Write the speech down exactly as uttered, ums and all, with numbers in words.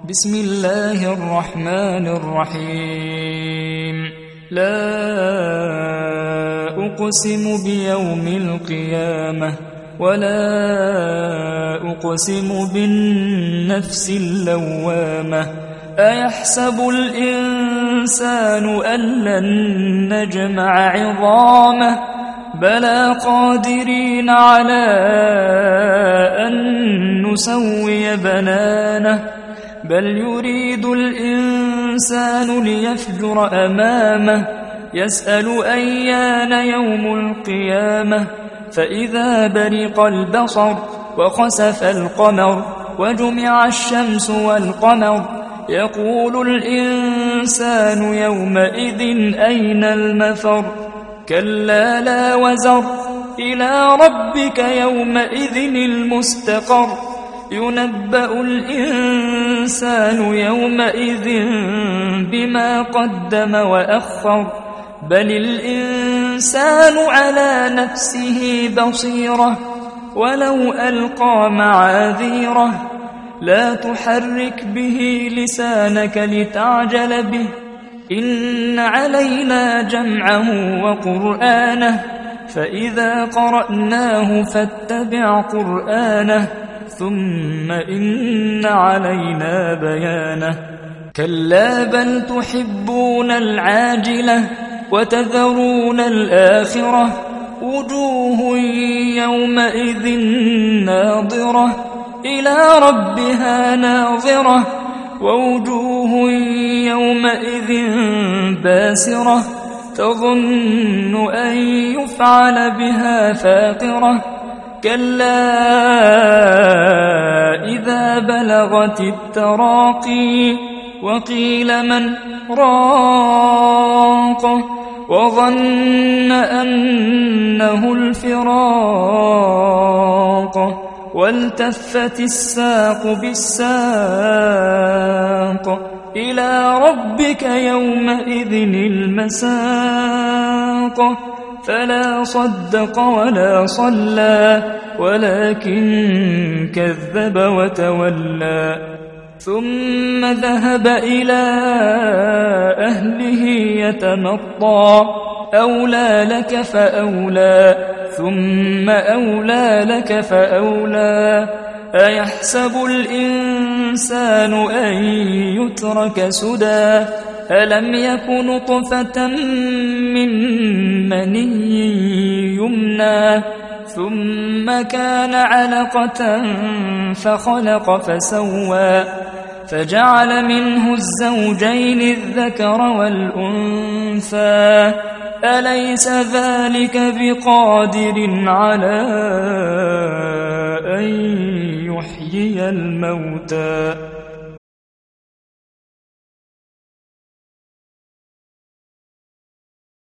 بسم الله الرحمن الرحيم. لا أقسم بيوم القيامة ولا أقسم بالنفس اللوامة. أيحسب الإنسان أن لن نجمع عظامه بلى قادرين على أن نسوي بنانه بل يريد الإنسان ليفجر أمامه يسأل أيان يوم القيامة فإذا برق البصر وخسف القمر وجمع الشمس والقمر يقول الإنسان يومئذ أين المفر كلا لا وزر إلى ربك يومئذ المستقر ينبأ الإنسان يومئذ بما قدم وأخر بل الإنسان على نفسه بصيرة ولو ألقى معاذيره لا تحرك به لسانك لتعجل به إن علينا جمعه وقرآنه فإذا قرأناه فاتبع قرآنه ثم إن علينا بيانه كلا بل تحبون العاجلة وتذرون الآخرة وجوه يومئذ ناظرة إلى ربها ناظرة ووجوه يومئذ باسرة تظن أن يفعل بها فاقرة كلا إذا بلغت التراقي وقيل من راق وظن أنه الفراق والتفت الساق بالساق إلى ربك يومئذ المساق فلا صدق ولا صلى ولكن كذب وتولى ثم ذهب إلى أهله يتمطى أولى لك فأولى ثم أولى لك فأولى أيحسب الإنسان أن يترك سدى ألم يك نطفة من مني يمنى ثم كان علقة فخلق فسوى فجعل منه الزوجين الذكر والأنثى أليس ذلك بقادر على أن يحيي الموتى